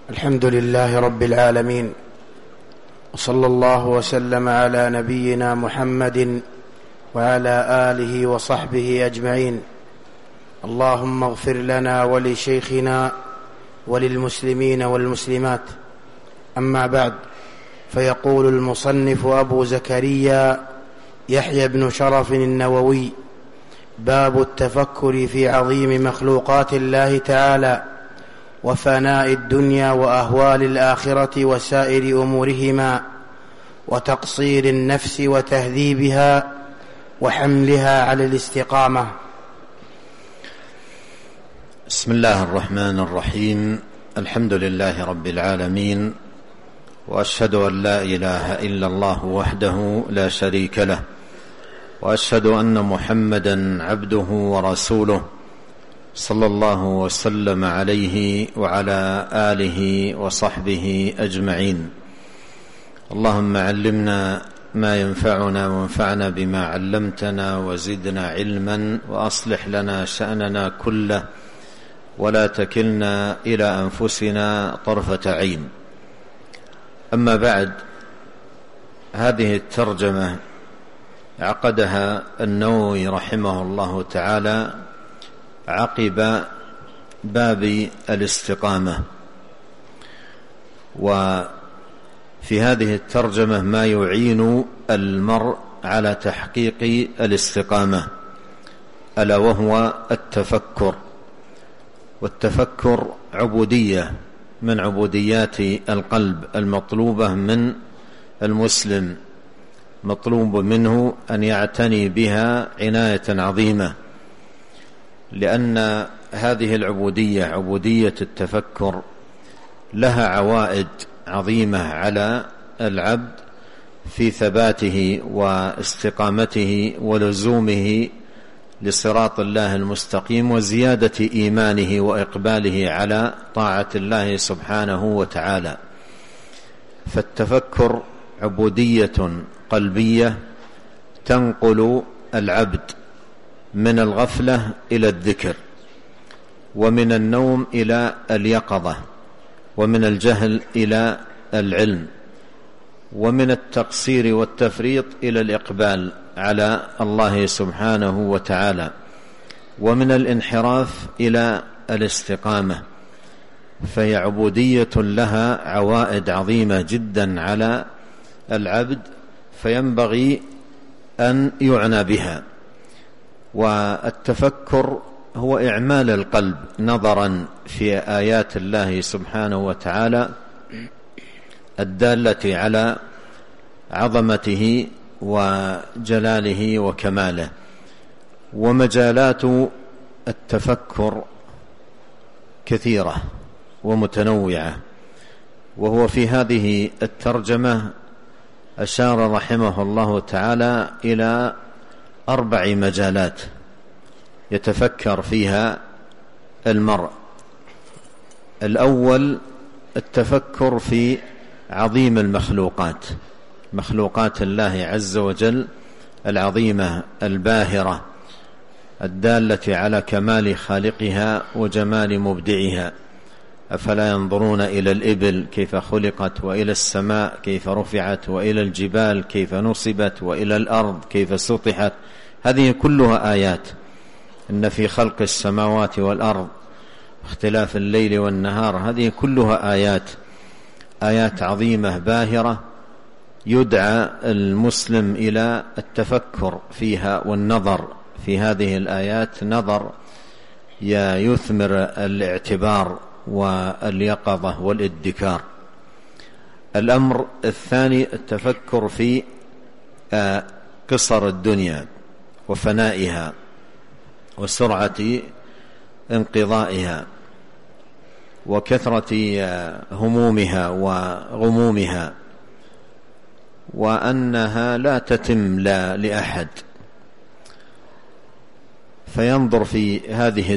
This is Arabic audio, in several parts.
الحمد لله رب العالمين، وصلى الله وسلم على نبينا محمد وعلى آله وصحبه أجمعين. اللهم اغفر لنا ولشيخنا وللمسلمين والمسلمات. أما بعد، فيقول المصنف أبو زكريا يحيى بن شرف النووي: باب التفكر في عظيم مخلوقات الله تعالى وفناء الدنيا وأهوال الآخرة وسائر أمورهما، وتقصير النفس وتهذيبها وحملها على الاستقامة. بسم الله الرحمن الرحيم. الحمد لله رب العالمين، وأشهد أن لا إله إلا الله وحده لا شريك له، وأشهد أن محمدا عبده ورسوله، صلى الله وسلم عليه وعلى آله وصحبه أجمعين. اللهم علمنا ما ينفعنا وانفعنا بما علمتنا وزدنا علما، وأصلح لنا شأننا كله ولا تكلنا إلى أنفسنا طرفة عين. أما بعد، هذه الترجمة عقدها النووي رحمه الله تعالى عقب باب الاستقامة، وفي هذه الترجمة ما يعين المرء على تحقيق الاستقامة، ألا وهو التفكر. والتفكر عبودية من عبوديات القلب المطلوبة من المسلم، مطلوب منه أن يعتني بها عناية عظيمة، لأن هذه العبودية، عبودية التفكر، لها عوائد عظيمة على العبد في ثباته واستقامته ولزومه لصراط الله المستقيم، وزيادة إيمانه وإقباله على طاعة الله سبحانه وتعالى. فالتفكر عبودية قلبية تنقل العبد من الغفلة إلى الذكر، ومن النوم إلى اليقظة، ومن الجهل إلى العلم، ومن التقصير والتفريط إلى الإقبال على الله سبحانه وتعالى، ومن الانحراف إلى الاستقامة. فهي عبودية لها عوائد عظيمة جدا على العبد، فينبغي أن يعنى بها. والتفكر هو إعمال القلب نظرا في آيات الله سبحانه وتعالى الدالة على عظمته وجلاله وكماله. ومجالات التفكر كثيرة ومتنوعة، وهو في هذه الترجمة أشار رحمه الله تعالى إلى 4 مجالات يتفكر فيها المرء. الأول التفكر في عظيم المخلوقات، مخلوقات الله عز وجل العظيمة الباهرة الدالة على كمال خالقها وجمال مبدعها. أفلا ينظرون إلى الإبل كيف خلقت، وإلى السماء كيف رفعت، وإلى الجبال كيف نصبت، وإلى الأرض كيف سطحت. هذه كلها آيات. إن في خلق السماوات والأرض اختلاف الليل والنهار، هذه كلها آيات عظيمة باهرة، يدعى المسلم إلى التفكر فيها والنظر في هذه الآيات، نظر يثمر الاعتبار واليقظة والادكار. الأمر الثاني التفكر في قصر الدنيا وفنائها وسرعة انقضائها وكثرة همومها وغمومها، وأنها لا تتم لأحد. فينظر في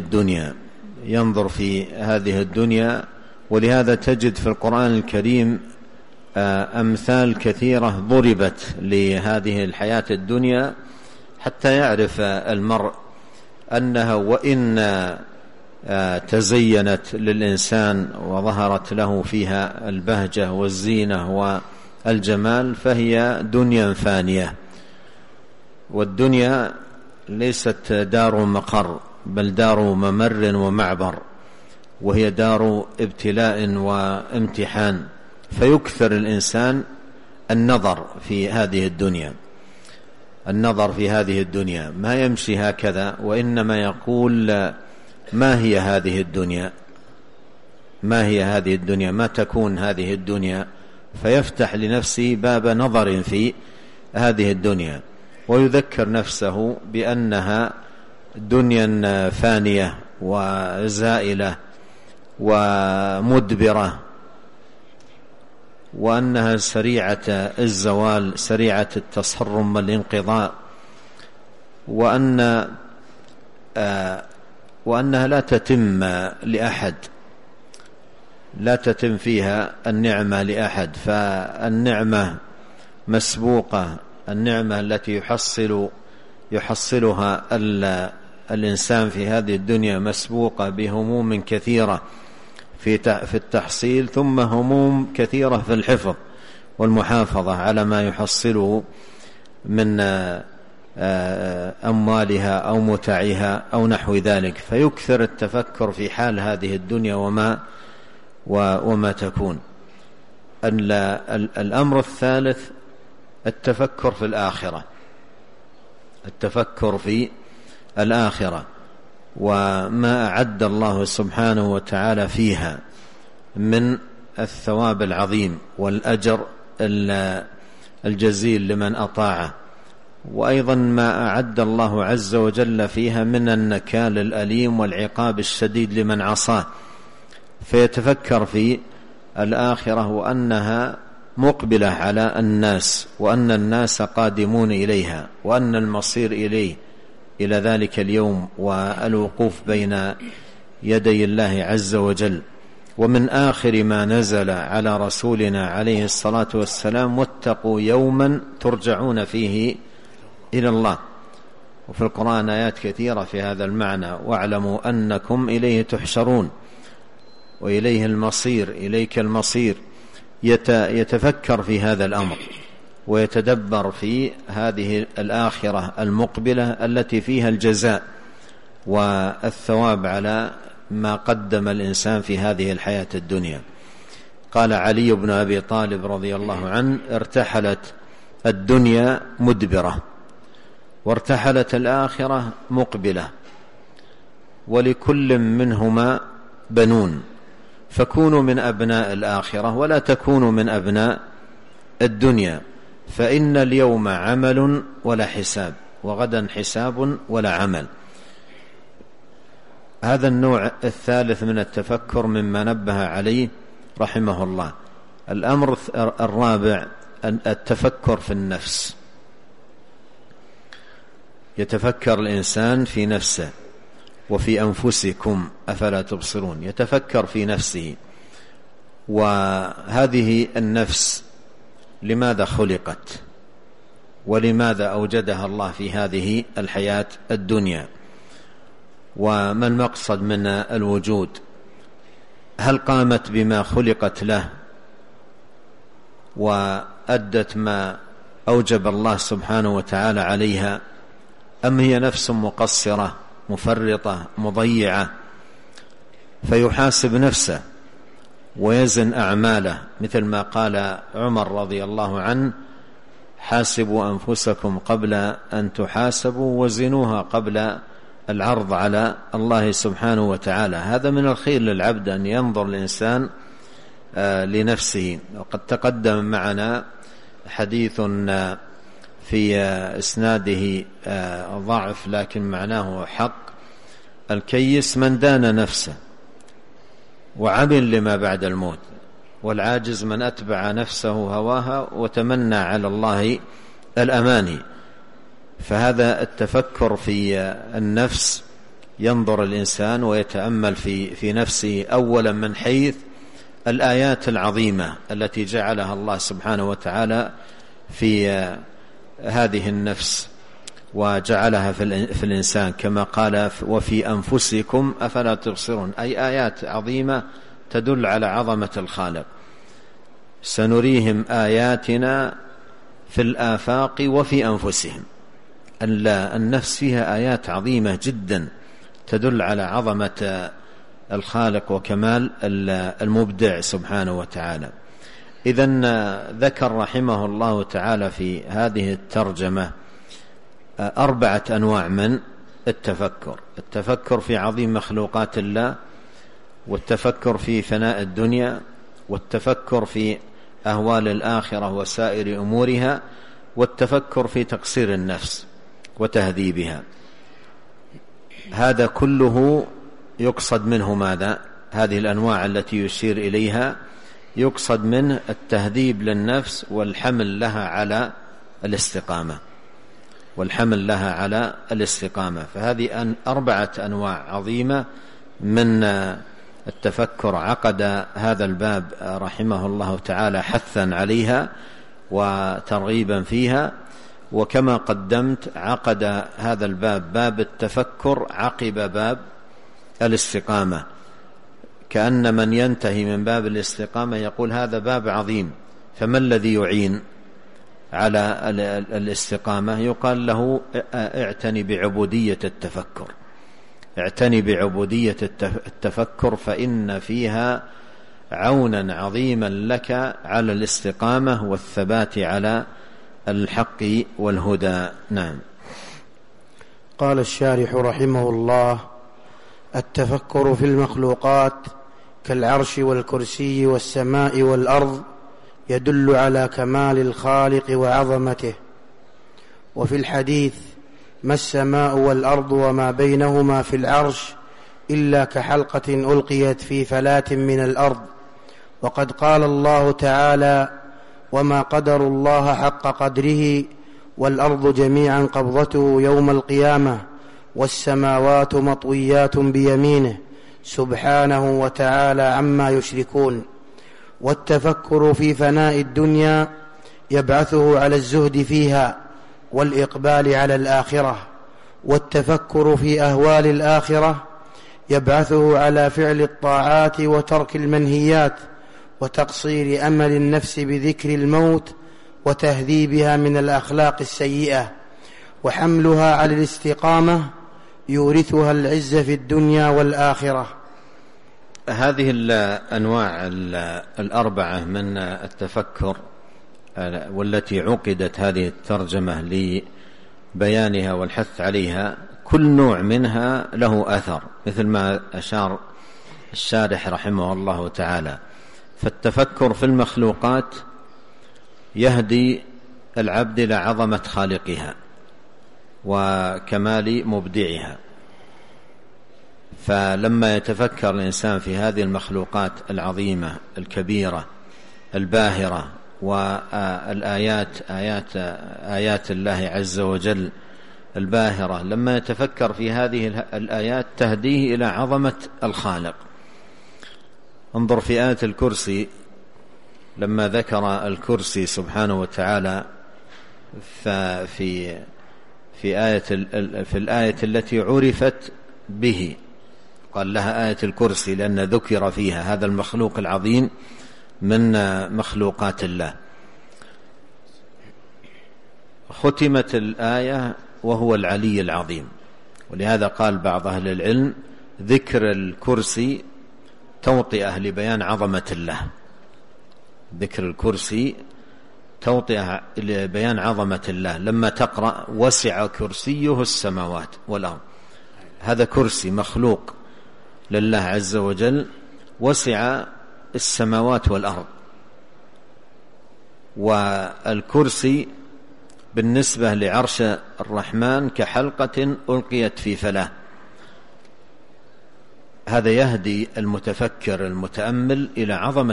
هذه الدنيا، ولهذا تجد في القرآن الكريم أمثال كثيرة ضربت لهذه الحياة الدنيا، حتى يعرف المرء أنها وإن تزينت للإنسان وظهرت له فيها البهجة والزينة والجمال فهي دنيا فانية. والدنيا ليست دار مقر بل دار ممر ومعبر، وهي دار ابتلاء وامتحان، فيكثر الإنسان النظر في هذه الدنيا، النظر في هذه الدنيا، ما يمشي هكذا، وإنما يقول ما هي هذه الدنيا، ما هي هذه الدنيا، ما تكون هذه الدنيا، فيفتح لنفسه باب نظر في هذه الدنيا، ويذكر نفسه بأنها دنيا فانية وزائلة ومدبرة، وأنها سريعة الزوال سريعة التصرم والانقضاء، وأنها لا تتم لأحد، لا تتم فيها النعمة لأحد، فالنعمة مسبوقة، النعمة التي يحصلها الإنسان في هذه الدنيا مسبوقة بهموم كثيرة في التحصيل، ثم هموم كثيرة في الحفظ والمحافظة على ما يحصله من أموالها أو متاعها أو نحو ذلك، فيكثر التفكر في حال هذه الدنيا وما تكون. الأمر الثالث التفكر في الآخرة، التفكر في الآخرة وما أعد الله سبحانه وتعالى فيها من الثواب العظيم والأجر الجزيل لمن أطاعه، وأيضا ما أعد الله عز وجل فيها من النكال الأليم والعقاب الشديد لمن عصاه، فيتفكر في الآخرة وأنها مقبلة على الناس، وأن الناس قادمون إليها، وأن المصير إلى ذلك اليوم والوقوف بين يدي الله عز وجل. ومن آخر ما نزل على رسولنا عليه الصلاة والسلام: واتقوا يوما ترجعون فيه إلى الله. وفي القرآن آيات كثيرة في هذا المعنى: واعلموا أنكم إليه تحشرون وإليه المصير، إليك المصير. يتفكر في هذا الأمر ويتدبر في هذه الآخرة المقبلة التي فيها الجزاء والثواب على ما قدم الإنسان في هذه الحياة الدنيا. قال علي بن أبي طالب رضي الله عنه: ارتحلت الدنيا مدبرة وارتحلت الآخرة مقبلة، ولكل منهما بنون، فكونوا من أبناء الآخرة ولا تكونوا من أبناء الدنيا، فإن اليوم عمل ولا حساب، وغدا حساب ولا عمل. هذا النوع الثالث من التفكر مما نبه عليه رحمه الله. الأمر الرابع التفكر في النفس، يتفكر الإنسان في نفسه: وفي أنفسكم أفلا تبصرون. يتفكر في نفسه، وهذه النفس لماذا خلقت، ولماذا أوجدها الله في هذه الحياة الدنيا، وما المقصد من الوجود، هل قامت بما خلقت له وأدت ما أوجب الله سبحانه وتعالى عليها، أم هي نفس مقصرة مفرطة مضيعة؟ فيحاسب نفسه ويزن أعماله، مثل ما قال عمر رضي الله عنه: حاسبوا أنفسكم قبل أن تحاسبوا وزنوها قبل العرض على الله سبحانه وتعالى. هذا من الخير للعبد أن ينظر الإنسان لنفسه. وقد تقدم معنا حديث في إسناده ضعف لكن معناه حق: الكيس من دان نفسه وعمل لما بعد الموت، والعاجز من أتبع نفسه هواها وتمنى على الله الأماني. فهذا التفكر في النفس، ينظر الإنسان ويتأمل في نفسه أولا من حيث الآيات العظيمة التي جعلها الله سبحانه وتعالى في هذه النفس، وجعلها في الإنسان كما قال وفي أنفسكم أفلا تبصرون، أي آيات عظيمة تدل على عظمة الخالق. سنريهم آياتنا في الآفاق وفي أنفسهم. النفس فيها آيات عظيمة جدا تدل على عظمة الخالق وكمال المبدع سبحانه وتعالى. إذن ذكر رحمه الله تعالى في هذه الترجمة 4 أنواع من التفكر في عظيم مخلوقات الله، والتفكر في فناء الدنيا، والتفكر في أهوال الآخرة وسائر أمورها، والتفكر في تقصير النفس وتهذيبها. هذا كله يقصد منه ماذا؟ هذه الأنواع التي يشير إليها يقصد منه التهذيب للنفس والحمل لها على الاستقامة. فهذه 4 أنواع عظيمة من التفكر عقد هذا الباب رحمه الله تعالى حثا عليها وترغيبا فيها. وكما قدمت عقد هذا الباب باب التفكر عقب باب الاستقامة، كأن من ينتهي من باب الاستقامة يقول هذا باب عظيم، فما الذي يعين على الاستقامة؟ يقال له اعتني بعبودية التفكر فإن فيها عونا عظيما لك على الاستقامة والثبات على الحق والهدى. نعم. قال الشارح رحمه الله: التفكر في المخلوقات كالعرش والكرسي والسماء والأرض يدل على كمال الخالق وعظمته. وفي الحديث: ما السماء والأرض وما بينهما في العرش إلا كحلقة ألقيت في فلاة من الأرض. وقد قال الله تعالى: وما قدر الله حق قدره والأرض جميعا قبضته يوم القيامة والسماوات مطويات بيمينه سبحانه وتعالى عما يشركون. والتفكر في فناء الدنيا يبعثه على الزهد فيها والإقبال على الآخرة، والتفكر في أهوال الآخرة يبعثه على فعل الطاعات وترك المنهيات وتقصير أمل النفس بذكر الموت وتهذيبها من الأخلاق السيئة، وحملها على الاستقامة يورثها العز في الدنيا والآخرة. هذه الأنواع 4 من التفكر والتي عقدت هذه الترجمة لبيانها والحث عليها، كل نوع منها له أثر مثل ما أشار الشارح رحمه الله تعالى. فالتفكر في المخلوقات يهدي العبد إلى عظمة خالقها وكمال مبدعها، فلما يتفكر الإنسان في هذه المخلوقات العظيمة الكبيرة الباهرة والآيات آيات الله عز وجل الباهرة، لما يتفكر في هذه الآيات تهديه إلى عظمة الخالق. انظر في آية الكرسي، لما ذكر الكرسي سبحانه وتعالى في الآية التي عرفت به قال لها آية الكرسي لأن ذكر فيها هذا المخلوق العظيم من مخلوقات الله. ختمت الآية وهو العلي العظيم، ولهذا قال بعض أهل العلم ذكر الكرسي توطئة لبيان عظمة الله. ذكر الكرسي توطئة لبيان عظمة الله. لما تقرأ وسع كرسيه السماوات والأرض، هذا كرسي مخلوق لله عز وجل وسع السماوات والأرض. والكرسي بالنسبة لعرش الرحمن كحلقة ألقيت في فلاة. هذا يهدي المتفكر المتأمل إلى عظمة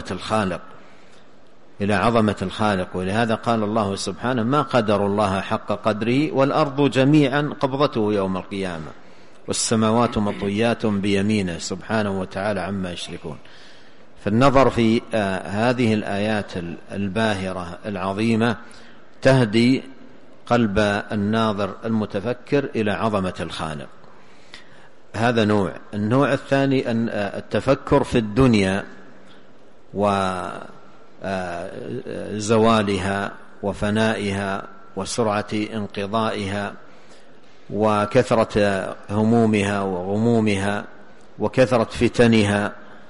الخالق، ولهذا قال الله سبحانه ما قدر الله حق قدره والأرض جميعا قبضته يوم القيامة والسماوات مطويات بيمينه سبحانه وتعالى عما يشركون. فالنظر في هذه الآيات الباهرة العظيمة تهدي قلب الناظر المتفكر إلى عظمة الخالق. هذا نوع. النوع الثاني أن التفكر في الدنيا وزوالها وفنائها وسرعة انقضائها وكثرة همومها وغمومها وكثرة فتنها،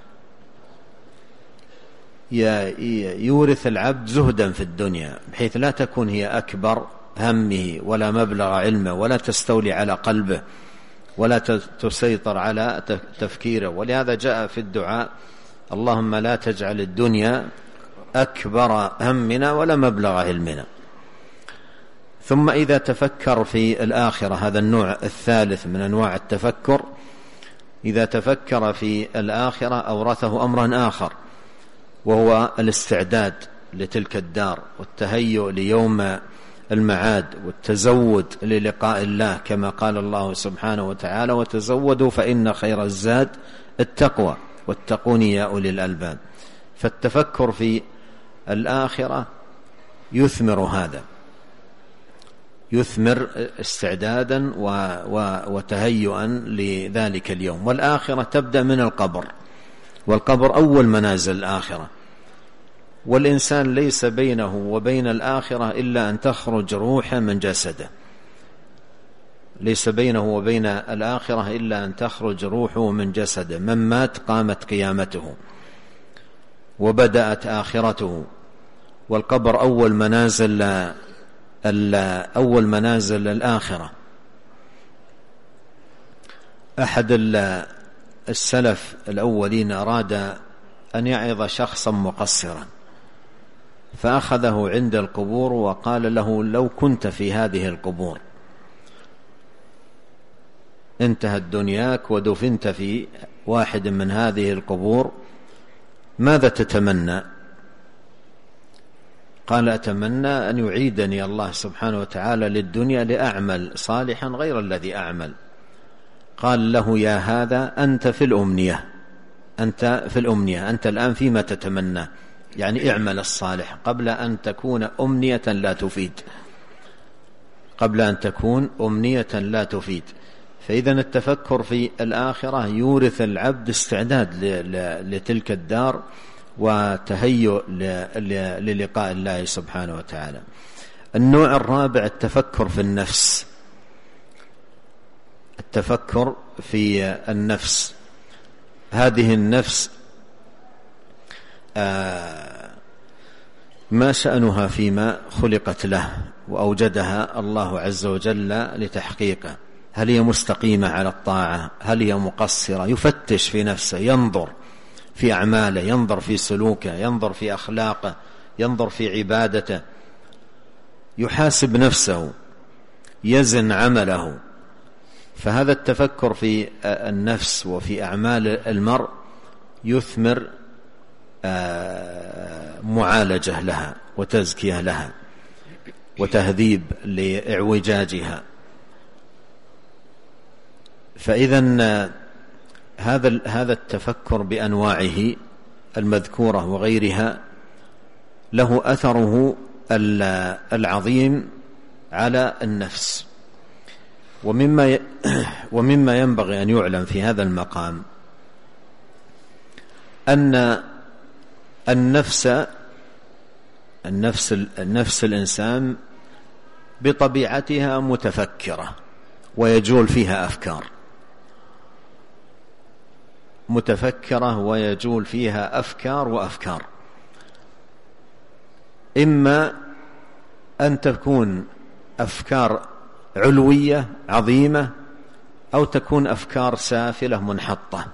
يورث العبد زهدا في الدنيا بحيث لا تكون هي أكبر همه ولا مبلغ علمه ولا تستولي على قلبه ولا تسيطر على تفكيره. ولهذا جاء في الدعاء: اللهم لا تجعل الدنيا أكبر همنا ولا مبلغ علمنا. ثم إذا تفكر في الآخرة، هذا النوع الثالث من أنواع التفكر، إذا تفكر في الآخرة أورثه أمرا آخر، وهو الاستعداد لتلك الدار والتهيؤ ليوم المعاد والتزود للقاء الله، كما قال الله سبحانه وتعالى: وتزودوا فإن خير الزاد التقوى واتقون يا أولي الألباب. فالتفكر في الآخرة يثمر هذا، يثمر استعدادا وتهيئا لذلك اليوم. والآخرة تبدأ من القبر، والقبر أول منازل الآخرة، والإنسان ليس بينه وبين الآخرة إلا أن تخرج روحه من جسده، ليس بينه وبين الآخرة إلا أن تخرج روحه من جسده. من مات قامت قيامته وبدأت آخرته. والقبر أول منازل الآخرة. أحد السلف الأولين أراد أن يعظ شخصا مقصرا، فأخذه عند القبور وقال له: لو كنت في هذه القبور انتهت دنياك ودفنت في واحد من هذه القبور، ماذا تتمنى؟ قال: أتمنى أن يعيدني الله سبحانه وتعالى للدنيا لأعمل صالحا غير الذي أعمل. قال له: يا هذا أنت في الأمنية، أنت الآن فيما تتمنى، يعني اعمل الصالح قبل أن تكون أمنية لا تفيد. فإذا التفكر في الآخرة يورث العبد استعداد لتلك الدار وتهيؤ للقاء الله سبحانه وتعالى. النوع الرابع التفكر في النفس. التفكر في النفس، هذه النفس ما شأنها فيما خلقت له وأوجدها الله عز وجل لتحقيقه؟ هل هي مستقيمة على الطاعة؟ هل هي مقصرة؟ يفتش في نفسه، ينظر في أعماله، ينظر في سلوكه، ينظر في أخلاقه، ينظر في عبادته، يحاسب نفسه، يزن عمله. فهذا التفكر في النفس وفي أعمال المرء يثمر معالجة لها وتزكية لها وتهذيب لإعوجاجها. فإذن هذا التفكر بأنواعه المذكورة وغيرها له أثره العظيم على النفس. ومما ينبغي أن يعلم في هذا المقام أن النفس الإنسان بطبيعتها متفكرة ويجول فيها أفكار، متفكرة ويجول فيها أفكار وأفكار. إما أن تكون أفكار علوية عظيمة أو تكون أفكار سافلة منحطة،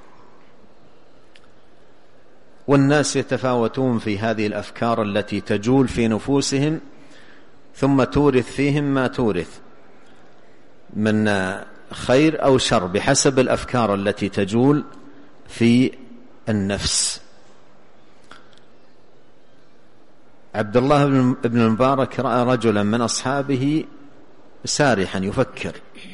والناس يتفاوتون في هذه الأفكار التي تجول في نفوسهم، ثم تورث فيهم ما تورث من خير أو شر بحسب الأفكار التي تجول في النفس. عبد الله بن المبارك رأى رجلا من أصحابه سارحا يفكر،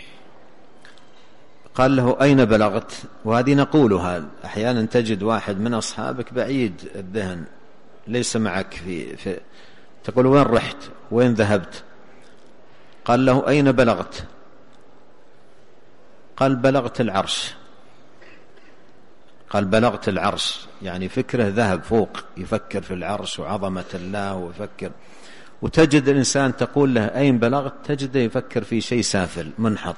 قال له: أين بلغت؟ وهذه نقولها أحيانا، تجد واحد من أصحابك بعيد الذهن ليس معك تقول: وين رحت؟ وين ذهبت؟ قال له: أين بلغت؟ قال: بلغت العرش. قال: بلغت العرش، يعني فكره ذهب فوق، يفكر في العرش وعظمة الله ويفكر. وتجد الإنسان تقول له: أين بلغت؟ تجده يفكر في شيء سافل منحط.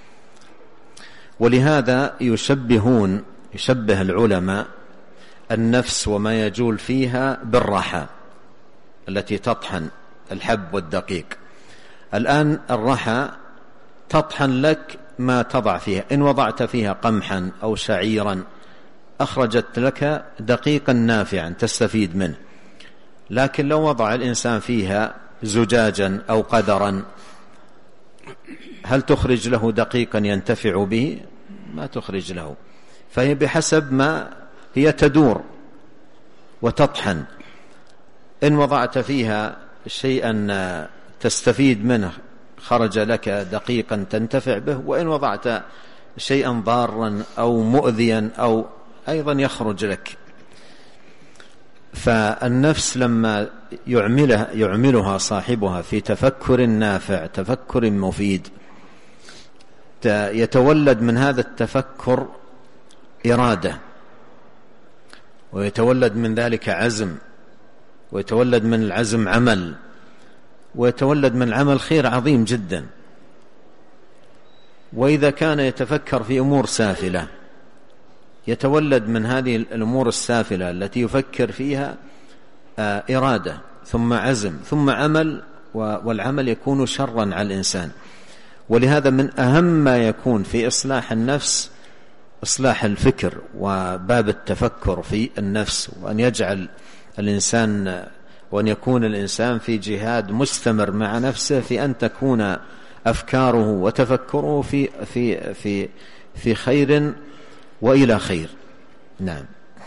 ولهذا يشبه العلماء النفس وما يجول فيها بالرحى التي تطحن الحب والدقيق. الآن الرحى تطحن لك ما تضع فيها، إن وضعت فيها قمحا أو شعيرا أخرجت لك دقيقا نافعا تستفيد منه. لكن لو وضع الإنسان فيها زجاجا أو قدرا، هل تخرج له دقيقا ينتفع به؟ ما تخرج له. فهي بحسب ما هي تدور وتطحن. إن وضعت فيها شيئا تستفيد منه خرج لك دقيقا تنتفع به، وإن وضعت شيئا ضارا أو مؤذيا أو أيضا يخرج لك. فالنفس لما يعملها صاحبها في تفكر نافع، تفكر مفيد، يتولد من هذا التفكر إرادة، ويتولد من ذلك عزم، ويتولد من العزم عمل، ويتولد من العمل خير عظيم جدا. وإذا كان يتفكر في أمور سافلة، يتولد من هذه الأمور السافلة التي يفكر فيها إرادة، ثم عزم، ثم عمل، والعمل يكون شرا على الإنسان. ولهذا من أهم ما يكون في إصلاح النفس إصلاح الفكر وباب التفكر في النفس، وأن يكون الإنسان في جهاد مستمر مع نفسه في أن تكون أفكاره وتفكره في خير وإلى خير. نعم.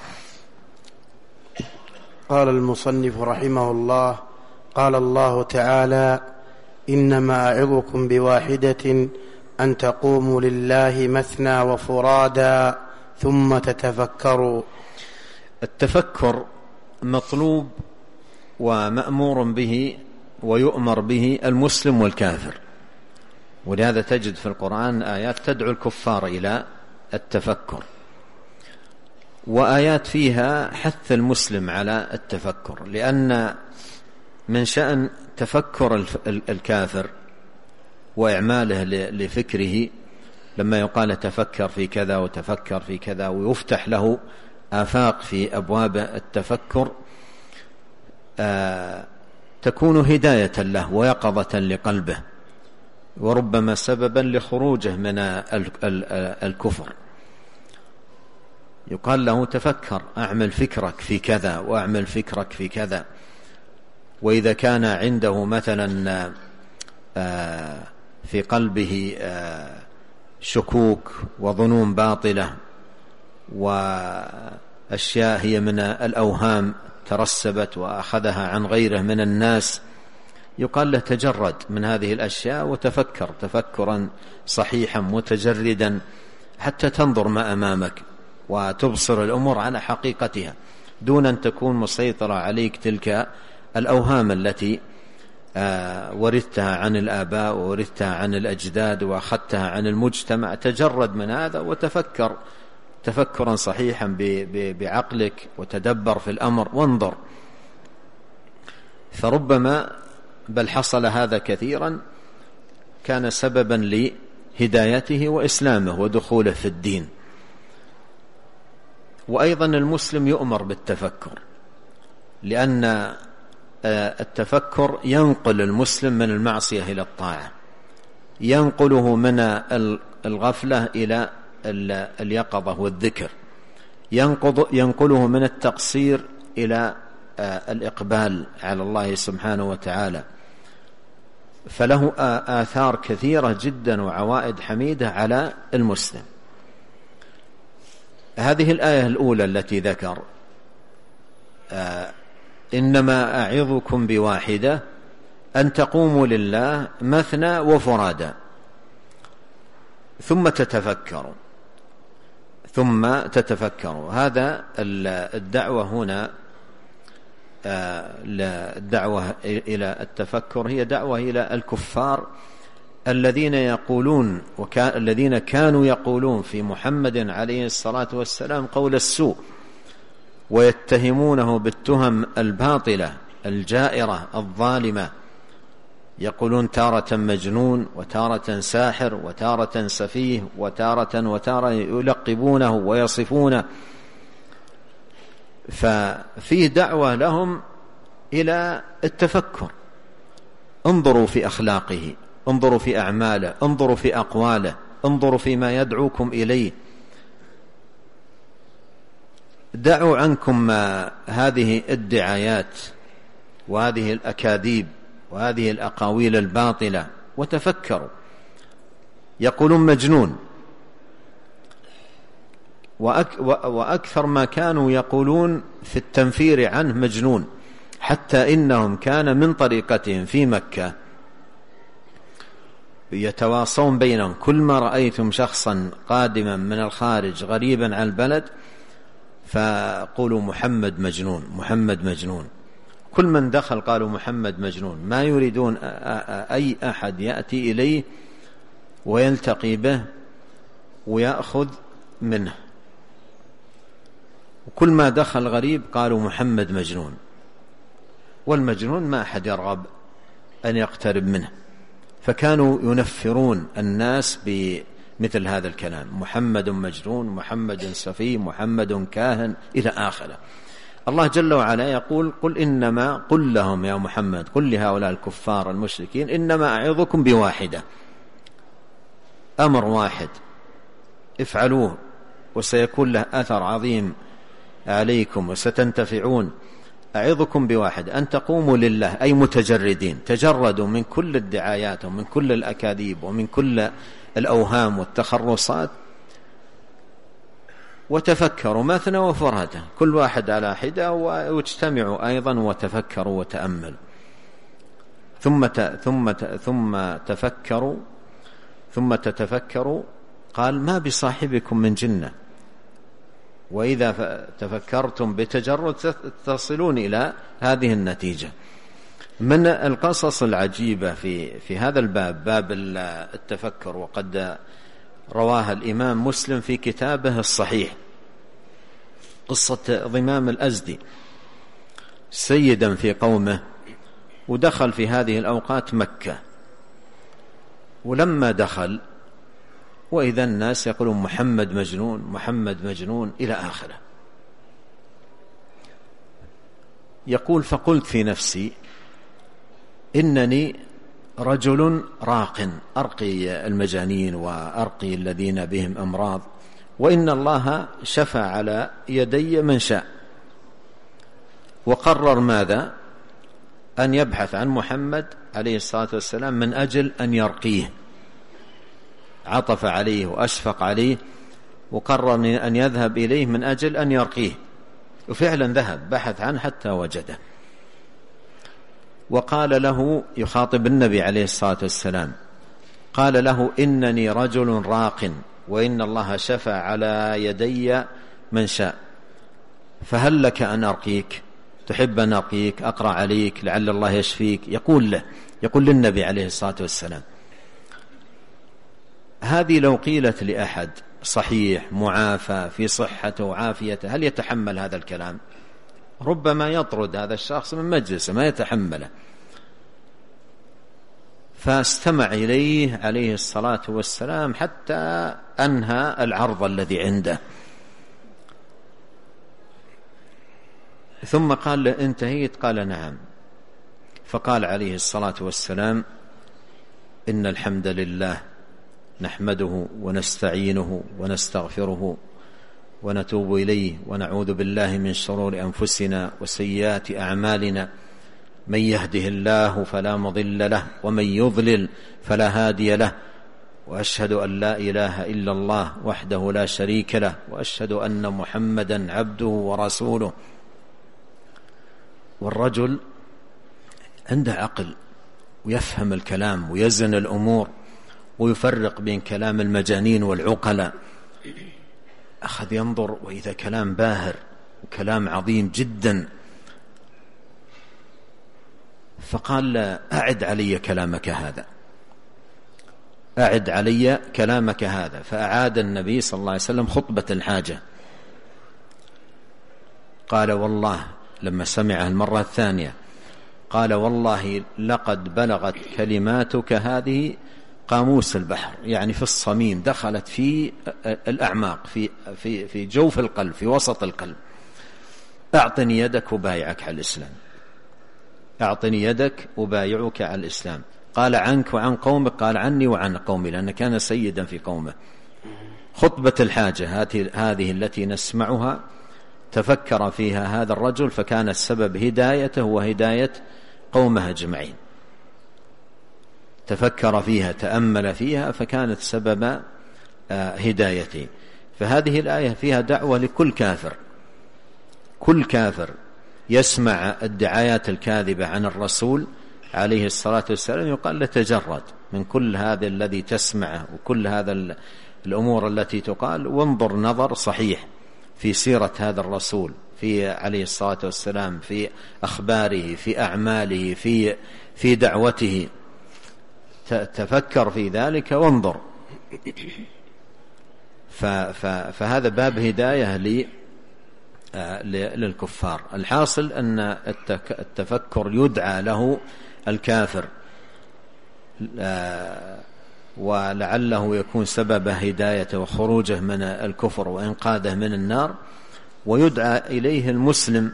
قال المصنف رحمه الله: قال الله تعالى: إنما أعظكم بواحدة أن تقوموا لله مثنى وفرادا ثم تتفكروا. التفكر مطلوب ومأمور به ويؤمر به المسلم والكافر، ولهذا تجد في القرآن آيات تدعو الكفار إلى التفكر، وآيات فيها حث المسلم على التفكر، لأن من شأن تفكر الكافر وإعماله لفكره لما يقال تفكر في كذا وتفكر في كذا، ويفتح له آفاق في أبواب التفكر، تكون هداية له ويقظة لقلبه، وربما سببا لخروجه من الكفر. يقال له تفكر، أعمل فكرك في كذا وأعمل فكرك في كذا. وإذا كان عنده مثلا في قلبه شكوك وظنون باطلة وأشياء هي من الأوهام ترسبت وأخذها عن غيره من الناس، يقال له تجرد من هذه الأشياء وتفكر تفكرا صحيحا متجردا حتى تنظر ما أمامك وتبصر الأمور على حقيقتها، دون أن تكون مسيطرة عليك تلك الأوهام التي ورثتها عن الآباء وورثتها عن الأجداد وأخذتها عن المجتمع. تجرد من هذا وتفكر تفكرا صحيحا بعقلك، وتدبر في الأمر وانظر. فربما بل حصل هذا كثيرا، كان سببا لهدايته وإسلامه ودخوله في الدين. وأيضا المسلم يؤمر بالتفكر، لأن التفكر ينقل المسلم من المعصية إلى الطاعة، ينقله من الغفلة إلى اليقظة والذكر، ينقله من التقصير إلى الإقبال على الله سبحانه وتعالى. فله آثار كثيرة جدا وعوائد حميدة على المسلم. هذه الآية الأولى التي ذكر إنما أعظكم بواحدة أن تقوموا لله مثنى وفرادا ثم تتفكروا. هذا الدعوة هنا، الدعوة إلى التفكر هي دعوة إلى الكفار الذين كانوا يقولون في محمد عليه الصلاة والسلام قول السوء ويتهمونه بالتهم الباطلة الجائرة الظالمة، يقولون تارة مجنون وتارة ساحر وتارة سفيه وتارة يلقبونه ويصفونه. ففيه دعوة لهم إلى التفكر، انظروا في أخلاقه، انظروا في أعماله، انظروا في أقواله، انظروا فيما يدعوكم إليه. دعوا عنكم هذه الدعايات وهذه الأكاذيب وهذه الأقاويل الباطلة وتفكروا. يقولون مجنون، وأكثر ما كانوا يقولون في التنفير عنه مجنون، حتى إنهم كان من طريقتهم في مكة يتواصون بينهم، كل ما رأيتم شخصا قادما من الخارج غريبا عن البلد فقولوا محمد مجنون، محمد مجنون. كل من دخل قالوا محمد مجنون، ما يريدون أي أحد يأتي إليه ويلتقي به ويأخذ منه. وكل ما دخل غريب قالوا محمد مجنون، والمجنون ما أحد يرغب أن يقترب منه. فكانوا ينفرون الناس بمثل هذا الكلام، محمد مجنون، محمد سفيه، محمد كاهن، إلى آخره. الله جل وعلا يقول قل لهم يا محمد، قل لهؤلاء الكفار المشركين إنما أعظكم بواحدة، أمر واحد افعلوه وسيكون له أثر عظيم عليكم وستنتفعون. أعظكم بواحد، أن تقوموا لله، أي متجردين، تجردوا من كل الدعايات ومن كل الأكاذيب ومن كل الأوهام والتخرصات، وتفكروا مثنى وفرادى، كل واحد على حدة، واجتمعوا أيضا وتفكروا وتأملوا. ثم تتفكروا. قال ما بصاحبكم من جنة، وإذا تفكرتم بتجرد تصلون إلى هذه النتيجة. من القصص العجيبة في هذا الباب، باب التفكر، وقد رواها الإمام مسلم في كتابه الصحيح، قصة ضمام الأزدي، سيدا في قومه، ودخل في هذه الأوقات مكة. ولما دخل وإذا الناس يقولون محمد مجنون، محمد مجنون، إلى آخره. يقول فقلت في نفسي إنني رجل راق، أرقي المجانين وأرقي الذين بهم أمراض، وإن الله شفى على يدي من شاء. وقرر ماذا؟ أن يبحث عن محمد عليه الصلاة والسلام من أجل أن يرقيه، عطف عليه وأشفق عليه، وقرر أن يذهب إليه من أجل أن يرقيه. وفعلا ذهب بحث عنه حتى وجده. وقال له، يخاطب النبي عليه الصلاة والسلام، قال له إنني رجل راق، وإن الله شفى على يدي من شاء، فهل لك أن أرقيك؟ تحب أن أرقيك، أقرأ عليك لعل الله يشفيك؟ يقول للنبي عليه الصلاة والسلام. هذه لو قيلت لأحد صحيح معافى في صحته وعافيته، هل يتحمل هذا الكلام؟ ربما يطرد هذا الشخص من مجلسه، ما يتحمله. فاستمع إليه عليه الصلاة والسلام حتى أنهى العرض الذي عنده، ثم قال له انتهيت؟ قال نعم. فقال عليه الصلاة والسلام إن الحمد لله نحمده ونستعينه ونستغفره ونتوب إليه ونعوذ بالله من شرور أنفسنا وسيئات أعمالنا، من يهده الله فلا مضل له ومن يضلل فلا هادي له، وأشهد أن لا إله إلا الله وحده لا شريك له، وأشهد أن محمدا عبده ورسوله. والرجل عنده عقل ويفهم الكلام ويزن الأمور ويفرق بين كلام المجانين والعقلاء. أخذ ينظر، وإذا كلام باهر وكلام عظيم جدا. فقال أعد علي كلامك هذا. أعد علي كلامك هذا. فأعاد النبي صلى الله عليه وسلم خطبة الحاجة. قال والله لما سمعها المرة الثانية قال والله لقد بلغت كلماتك هذه قاموس البحر، يعني في الصميم، دخلت في الأعماق، في جوف القلب، في وسط القلب. أعطني يدك وبايعك على الإسلام، أعطني يدك وبايعك على الإسلام. قال عنك وعن قومك؟ قال عني وعن قومي، لأنه كان سيدا في قومه. خطبة الحاجة هذه التي نسمعها تفكر فيها هذا الرجل، فكان السبب هدايته وهداية قومه أجمعين. تفكر فيها، تأمل فيها، فكانت سبب هدايته. فهذه الآية فيها دعوة لكل كافر. كل كافر يسمع الدعايات الكاذبة عن الرسول عليه الصلاة والسلام يقال له تجرد من كل هذا الذي تسمعه وكل هذا الأمور التي تقال، وانظر نظر صحيح في سيرة هذا الرسول عليه الصلاة والسلام، في أخباره، في أعماله، في دعوته. تفكر في ذلك وانظر. فهذا باب هداية للكفار. الحاصل أن التفكر يدعى له الكافر، ولعله يكون سبب هدايته وخروجه من الكفر وإنقاذه من النار، ويدعى إليه المسلم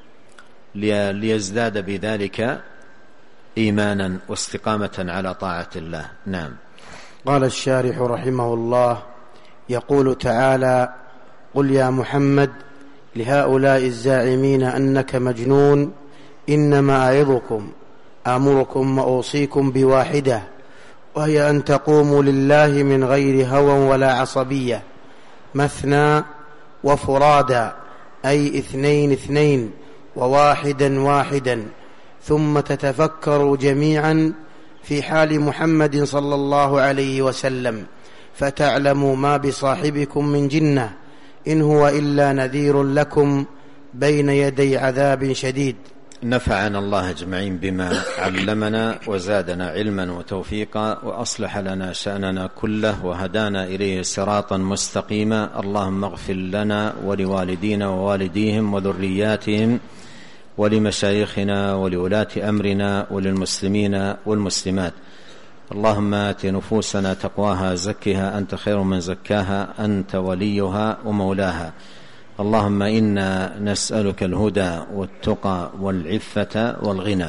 ليزداد بذلك إيمانا واستقامة على طاعة الله. نعم. قال الشارح رحمه الله: يقول تعالى: قل يا محمد لهؤلاء الزاعمين أنك مجنون إنما أعظكم آمركم وأوصيكم بواحدة، وهي أن تقوموا لله من غير هوى ولا عصبية، مثنى وفرادا، أي 2 وواحدا واحدا، ثم تتفكروا جميعا في حال محمد صلى الله عليه وسلم، فتعلموا ما بصاحبكم من جنة، إن هو إلا نذير لكم بين يدي عذاب شديد. نفعنا الله أجمعين بما علمنا وزادنا علما وتوفيقا، وأصلح لنا شأننا كله، وهدانا إليه صراطا مستقيما. اللهم اغفر لنا ولوالدينا ووالديهم وذرياتهم ولمشايخنا ولولاة أمرنا وللمسلمين والمسلمات. اللهم آت نفوسنا تقواها، زكها أنت خير من زكاها، أنت وليها ومولاها. اللهم إنا نسألك الهدى والتقى والعفة والغنى.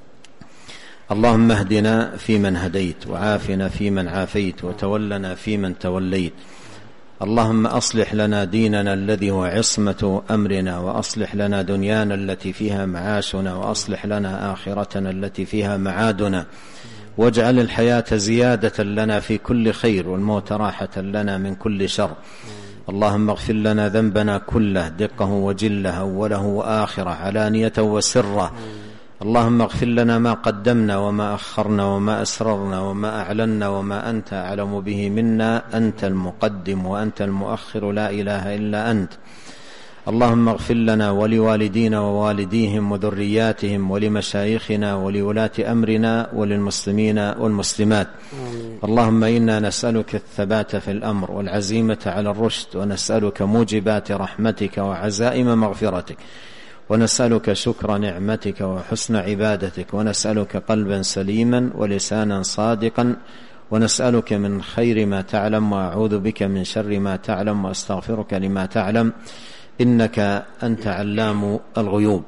اللهم اهدنا فيمن هديت، وعافنا فيمن عافيت، وتولنا فيمن توليت. اللهم أصلح لنا ديننا الذي هو عصمة أمرنا، وأصلح لنا دنيانا التي فيها معاشنا، وأصلح لنا آخرتنا التي فيها معادنا، واجعل الحياة زيادة لنا في كل خير، والموت راحة لنا من كل شر. اللهم اغفر لنا ذنبنا كله، دقه وجله، أوله وآخره، علانية وسره. اللهم اغفر لنا ما قدمنا وما أخرنا وما أسررنا وما أعلنا وما أنت أعلم به منا، أنت المقدم وأنت المؤخر، لا إله إلا أنت. اللهم اغفر لنا ولوالدينا ووالديهم وذرياتهم ولمشايخنا ولولاة أمرنا وللمسلمين والمسلمات. اللهم إنا نسألك الثبات في الأمر والعزيمة على الرشد، ونسألك موجبات رحمتك وعزائم مغفرتك، ونسألك شكر نعمتك وحسن عبادتك، ونسألك قلبا سليما ولسانا صادقا، ونسألك من خير ما تعلم، وأعوذ بك من شر ما تعلم، وأستغفرك لما تعلم، إنك أنت علام الغيوب.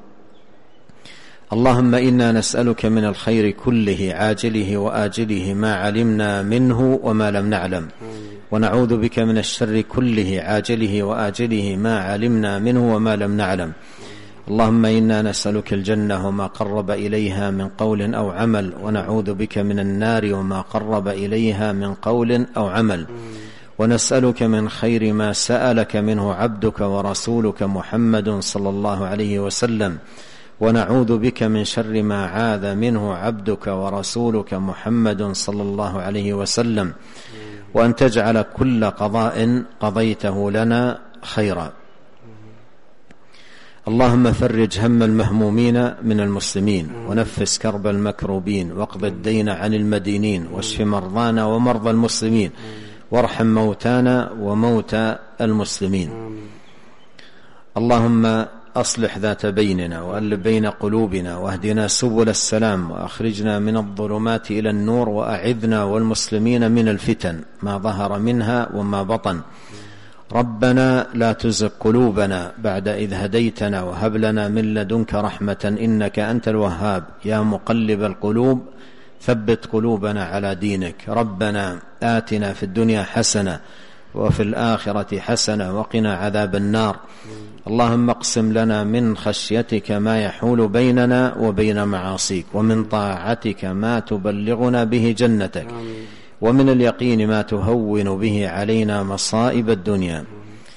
اللهم إنا نسألك من الخير كله عاجله وآجله ما علمنا منه وما لم نعلم، ونعوذ بك من الشر كله عاجله وآجله ما علمنا منه وما لم نعلم. اللهم إنا نسألك الجنة وما قرب إليها من قول أو عمل، ونعوذ بك من النار وما قرب إليها من قول أو عمل، ونسألك من خير ما سألك منه عبدك ورسولك محمد صلى الله عليه وسلم، ونعوذ بك من شر ما عاذ منه عبدك ورسولك محمد صلى الله عليه وسلم، وأن تجعل كل قضاء قضيته لنا خيرا. اللهم فرج هم المهمومين من المسلمين، ونفس كرب المكروبين، واقض الدين عن المدينين، واشف مرضانا ومرضى المسلمين، وارحم موتانا وموتى المسلمين. اللهم أصلح ذات بيننا، وألف بين قلوبنا، واهدنا سبل السلام، وأخرجنا من الظلمات إلى النور، وأعذنا والمسلمين من الفتن ما ظهر منها وما بطن. ربنا لا تزغ قلوبنا بعد إذ هديتنا، وهب لنا من لدنك رحمة إنك أنت الوهاب. يا مقلب القلوب ثبت قلوبنا على دينك. ربنا آتنا في الدنيا حسنة وفي الآخرة حسنة وقنا عذاب النار. اللهم اقسم لنا من خشيتك ما يحول بيننا وبين معاصيك، ومن طاعتك ما تبلغنا به جنتك، ومن اليقين ما تهون به علينا مصائب الدنيا.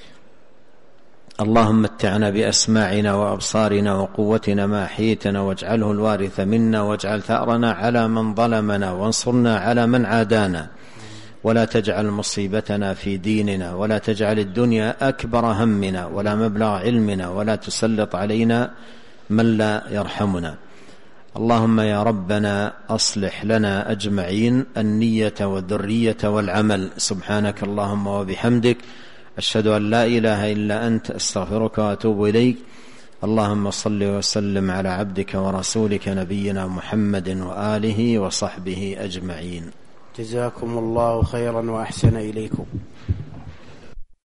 اللهم متعنا بأسماعنا وأبصارنا وقوتنا ما أحييتنا، واجعله الوارث منا، واجعل ثأرنا على من ظلمنا، وانصرنا على من عادانا، ولا تجعل مصيبتنا في ديننا، ولا تجعل الدنيا أكبر همنا ولا مبلغ علمنا، ولا تسلط علينا من لا يرحمنا. اللهم يا ربنا أصلح لنا أجمعين النية والذرية والعمل. سبحانك اللهم وبحمدك، أشهد أن لا إله إلا أنت، أستغفرك وأتوب إليك. اللهم صل وسلم على عبدك ورسولك نبينا محمد وآله وصحبه أجمعين. جزاكم الله خيرا وأحسن إليكم.